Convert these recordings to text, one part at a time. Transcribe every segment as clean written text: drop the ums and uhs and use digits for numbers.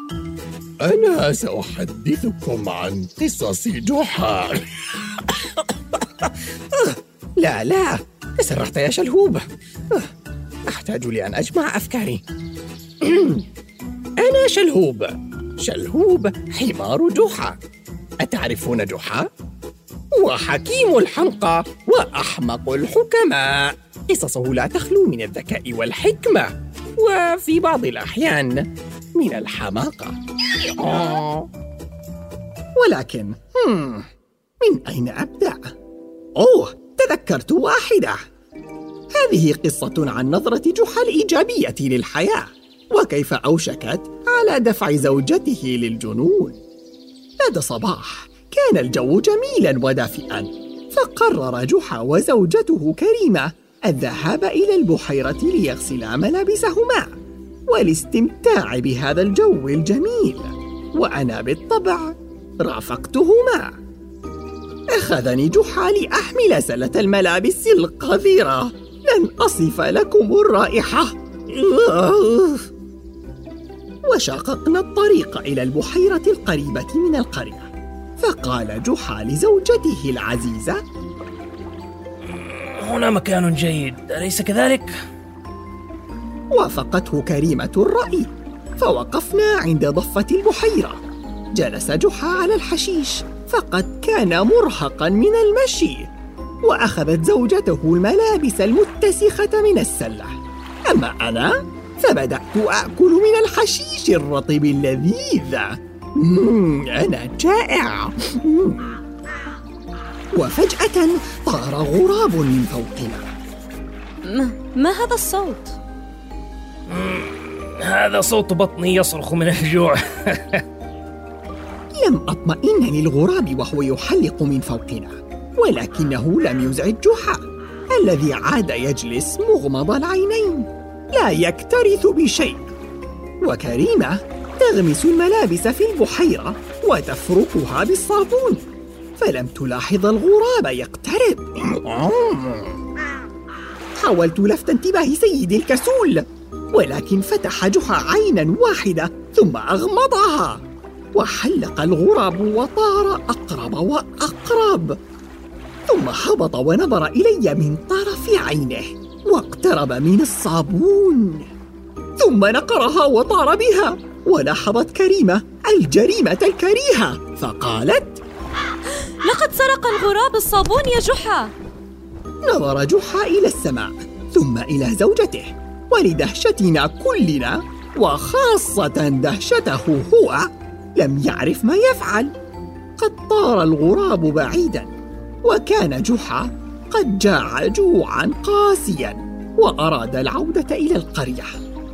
أنا سأحدثكم عن قصص جحا. لا تسرعت يا شلهوب. أحتاج لأن أجمع أفكاري. أنا شلهوب حمار جحا. أتعرفون جحا؟ هو حكيم الحمقى وأحمق الحكماء. قصصه لا تخلو من الذكاء والحكمة، وفي بعض الأحيان من الحماقة. ولكن من أين أبدأ؟ تذكرت واحدة. هذه قصة عن نظرة جحا الإيجابية للحياة، وكيف أوشكت على دفع زوجته للجنون. ذات صباح كان الجو جميلاً ودافئاً، فقرر جحا وزوجته كريمة الذهاب إلى البحيرة ليغسلا ملابسهما والاستمتاع بهذا الجو الجميل، وأنا بالطبع رافقتهما. أخذني جحا لأحمل سلة الملابس القذرة، لن أصف لكم الرائحة. وشققنا الطريق إلى البحيرة القريبة من القرية، فقال جحا لزوجته العزيزة: هنا مكان جيد، أليس كذلك؟ وافقته كريمة الرأي، فوقفنا عند ضفة البحيرة. جلس جحا على الحشيش، فقد كان مرهقاً من المشي، وأخذت زوجته الملابس المتسخة من السلة. أما أنا فبدأت أكل من الحشيش الرطب اللذيذ. أنا جائع. وفجأة طار غراب من فوقنا. ما هذا الصوت؟ هذا صوت بطني يصرخ من الجوع. لم أطمئن للغراب وهو يحلق من فوقنا، ولكنه لم يزعج جحا الذي عاد يجلس مغمض العينين لا يكترث بشيء. وكريمة تغمس الملابس في البحيرة وتفركها بالصابون، فلم تلاحظ الغراب يقترب. حاولت لفت انتباه سيدي الكسول، ولكن فتح جحا عينا واحدة ثم أغمضها، وحلق الغراب وطار أقرب وأقرب، ثم هبط ونظر إلي من طرف عينه واقترب من الصابون، ثم نقرها وطار بها. ولاحظت كريمة الجريمة الكريهة فقالت: لقد سرق الغراب الصابون يا جحا. نظر جحا إلى السماء ثم إلى زوجته، ولدهشتنا كلنا وخاصة دهشته هو لم يعرف ما يفعل. قد طار الغراب بعيدا، وكان جحا قد جاع جوعا قاسيا وأراد العودة إلى القرية.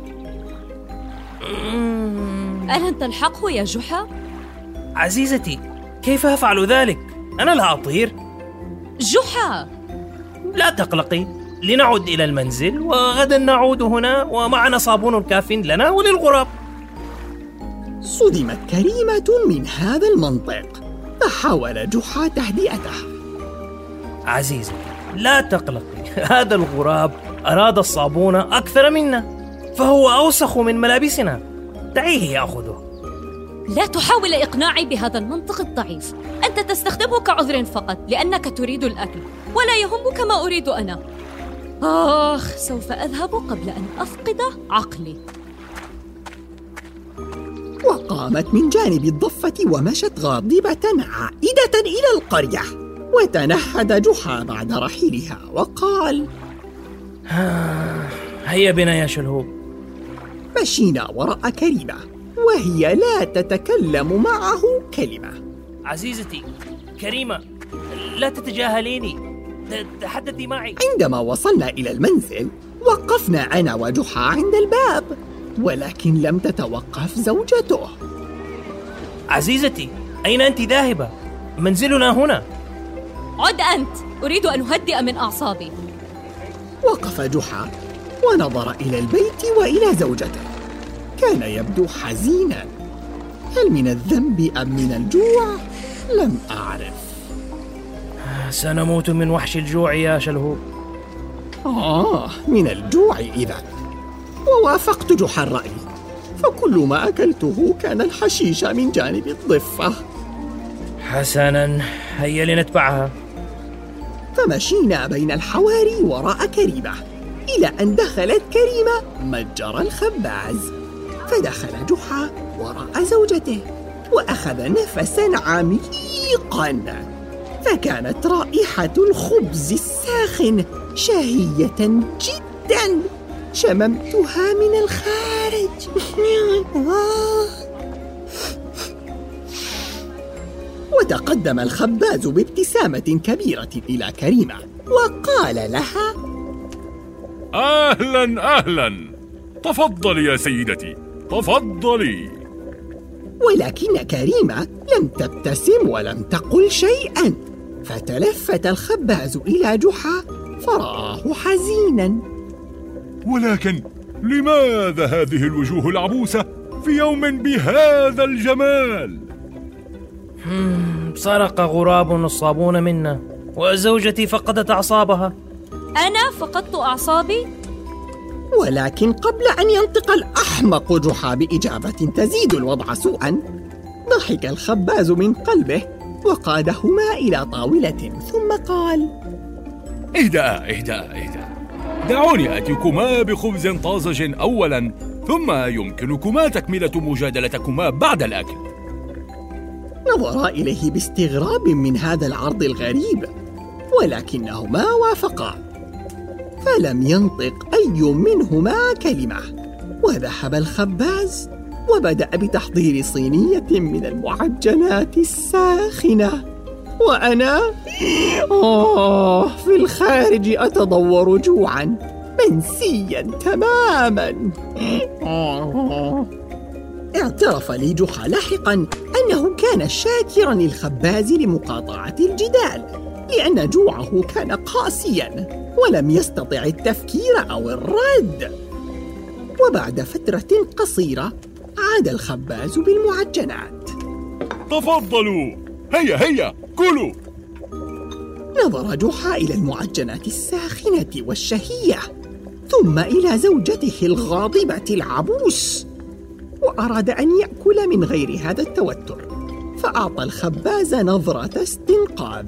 ألن تلحقه يا جحا؟ عزيزتي، كيف أفعل ذلك؟ أنا لا أطير. جحا، لا تقلقي، لنعد إلى المنزل وغدا نعود هنا ومعنا صابون كاف لنا وللغراب. صدمت كريمة من هذا المنطق، فحاول جحا تهدئته. عزيزتي، لا تقلقي، هذا الغراب أراد الصابون أكثر منا، فهو أوسخ من ملابسنا، دعيه يأخذه. لا تحاول إقناعي بهذا المنطق الضعيف. أنت تستخدمه كعذر فقط لأنك تريد الأكل، ولا يهمك ما أريد أنا. سوف أذهب قبل أن أفقد عقلي. وقامت من جانب الضفة ومشت غاضبة عائدة إلى القرية. وتنهد جحا بعد رحيلها وقال: هيا بنا يا شلهوب. مشينا وراء كريمة وهي لا تتكلم معه كلمة. عزيزتي كريمة، لا تتجاهليني، تحدثي معي. عندما وصلنا إلى المنزل وقفنا أنا وجحا عند الباب، ولكن لم تتوقف زوجته. عزيزتي، أين أنت ذاهبة؟ منزلنا هنا. عد أنت، أريد أن أهدئ من أعصابي. وقف جحا ونظر إلى البيت وإلى زوجته، كان يبدو حزينا. هل من الذنب أم من الجوع؟ لم أعرف. سنموت من وحش الجوع يا شلهوب. من الجوع إذن. ووافقت جحا الرأي، فكل ما أكلته كان الحشيش من جانب الضفة. حسناً، هيا لنتبعها. فمشينا بين الحواري وراء كريمة إلى أن دخلت كريمة متجر الخباز، فدخل جحا وراء زوجته وأخذ نفساً عميقاً، فكانت رائحة الخبز الساخن شهية جداً، شممتها من الخارج. وتقدم الخباز بابتسامة كبيرة إلى كريمة وقال لها: أهلاً أهلاً، تفضلي يا سيدتي، تفضلي. ولكن كريمة لم تبتسم ولم تقل شيئاً، فتلفت الخباز إلى جحا فرآه حزيناً. ولكن لماذا هذه الوجوه العبوسة في يوم بهذا الجمال؟ سرق غراب الصابون منا، وزوجتي فقدت أعصابها. أنا فقدت أعصابي؟ ولكن قبل أن ينطق الأحمق جحا بإجابة تزيد الوضع سوءاً، ضحك الخباز من قلبه وقادهما إلى طاولة ثم قال: اهدأ، دعوني آتيكما بخبز طازج أولاً، ثم يمكنكما تكملة مجادلتكما بعد الأكل. نظرا إليه باستغراب من هذا العرض الغريب، ولكنهما وافقا، فلم ينطق أي منهما كلمة، وذهب الخباز وبدأ بتحضير صينية من المعجنات الساخنة، وأنا في الخارج أتضور جوعاً منسياً تماماً. اعترف لي جحا لاحقاً أنه كان شاكراً للخباز لمقاطعة الجدال، لأن جوعه كان قاسياً ولم يستطع التفكير أو الرد. وبعد فترة قصيرة عاد الخباز بالمعجنات. تفضلوا، هيا كلوا. نظر جحا إلى المعجنات الساخنة والشهية، ثم إلى زوجته الغاضبة العبوس، وأراد أن يأكل من غير هذا التوتر، فأعطى الخباز نظرة استنقاذ.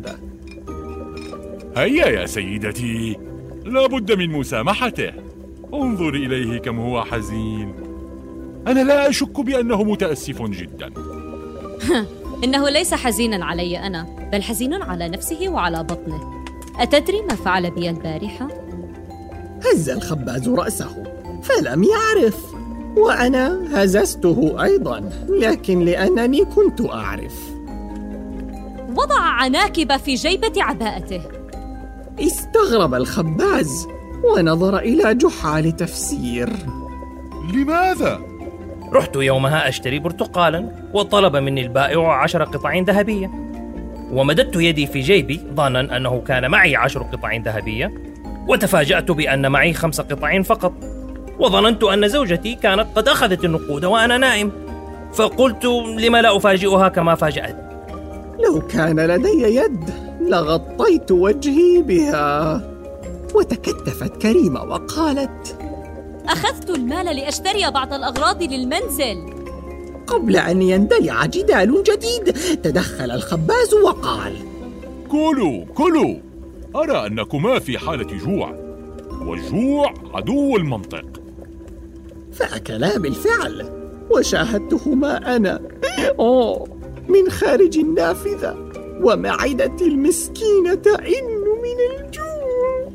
هيا يا سيدتي، لا بد من مسامحته، انظر إليه كم هو حزين. أنا لا أشك بأنه متأسف جدا. إنه ليس حزينا علي أنا، بل حزين على نفسه وعلى بطنه. أتدري ما فعل بي البارحة؟ هز الخباز رأسه فلم يعرف، وأنا هززته أيضا، لكن لأنني كنت أعرف. وضع عناكب في جيبة عباءته. استغرب الخباز ونظر إلى جحا لتفسير. لماذا؟ رحت يومها أشتري برتقالا، وطلب مني البائع 10 قطع ذهبية، ومددت يدي في جيبي ظنا أنه كان معي 10 قطع ذهبية، وتفاجأت بأن معي 5 قطع فقط، وظننت أن زوجتي كانت قد أخذت النقود وأنا نائم، فقلت لما لا أفاجئها كما فاجأت. لو كان لدي يد لغطيت وجهي بها. وتكتفت كريمة وقالت: أخذت المال لأشتري بعض الأغراض للمنزل. قبل أن يندلع جدال جديد تدخل الخباز وقال: كلوا، أرى أنكما في حالة جوع، والجوع عدو المنطق. فأكلا بالفعل، وشاهدتهما أنا من خارج النافذة، ومعدتي المسكينة تئن من الجوع.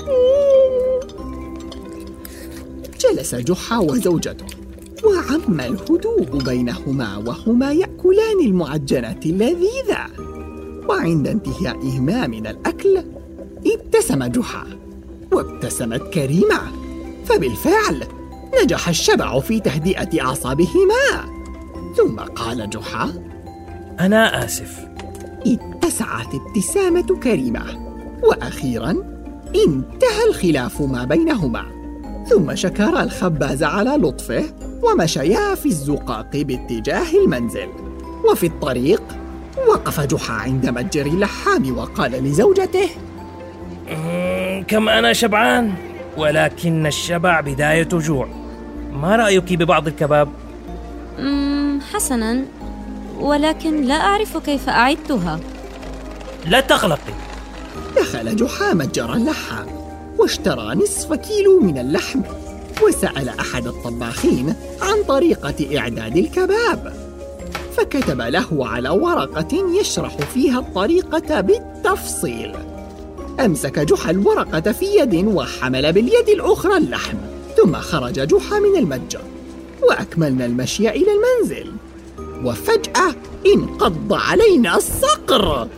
جلس جحا وزوجته، وعم الهدوء بينهما وهما يأكلان المعجنات اللذيذة. وعند انتهائهما من الأكل ابتسم جحا وابتسمت كريمة، فبالفعل نجح الشبع في تهدئة أعصابهما. ثم قال جحا: أنا آسف. اتسعت ابتسامة كريمة، وأخيراً انتهى الخلاف ما بينهما. ثم شكر الخباز على لطفه، ومشيا في الزقاق باتجاه المنزل. وفي الطريق وقف جحا عند متجر اللحام وقال لزوجته: كم أنا شبعان، ولكن الشبع بداية جوع. ما رأيك ببعض الكباب؟ حسناً، ولكن لا أعرف كيف أعدتها. لا تقلقي. دخل جحا متجر اللحام واشترى نصف كيلو من اللحم، وسأل أحد الطباخين عن طريقة إعداد الكباب، فكتب له على ورقة يشرح فيها الطريقة بالتفصيل. أمسك جحا الورقة في يد وحمل باليد الأخرى اللحم، ثم خرج جحا من المتجر، وأكملنا المشي إلى المنزل، وفجأة انقض علينا الصقر.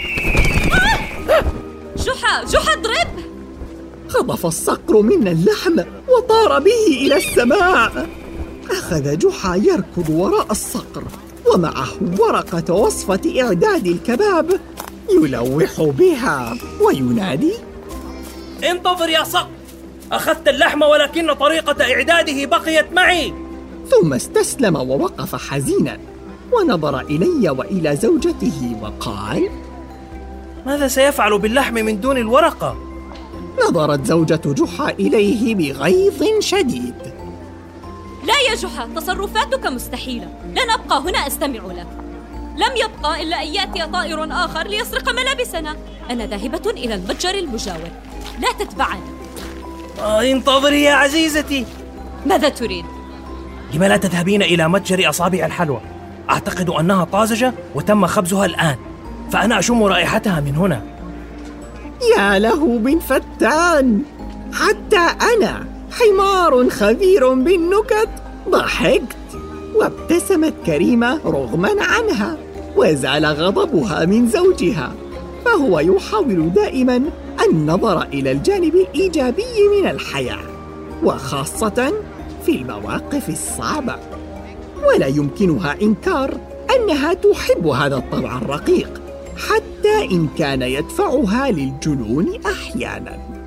جحا اضرب! خطف الصقر منا اللحم وطار به إلى السماء. أخذ جحا يركض وراء الصقر ومعه ورقة وصفة إعداد الكباب يلوح بها وينادي: انتظر يا صقر، أخذت اللحم ولكن طريقة إعداده بقيت معي. ثم استسلم ووقف حزينا ونظر إلي وإلى زوجته وقال: ماذا سيفعل باللحم من دون الورقة؟ نظرت زوجة جحا إليه بغيظ شديد. لا يا جحا، تصرفاتك مستحيلة، لن أبقى هنا أستمع لك. لم يبقى إلا أن يأتي طائر آخر ليسرق ملابسنا. أنا ذاهبة إلى المتجر المجاور، لا تتبعني. انتظري يا عزيزتي. ماذا تريد؟ لما لا تذهبين إلى متجر أصابع الحلوى؟ أعتقد أنها طازجة وتم خبزها الآن، فأنا أشم رائحتها من هنا. يا له من فتان، حتى أنا حمار خبير بالنكت ضحكت، وابتسمت كريمة رغما عنها، وزال غضبها من زوجها، فهو يحاول دائما النظر إلى الجانب الإيجابي من الحياة، وخاصة في المواقف الصعبة، ولا يمكنها إنكار أنها تحب هذا الطبع الرقيق، حتى إن كان يدفعها للجنون أحياناً.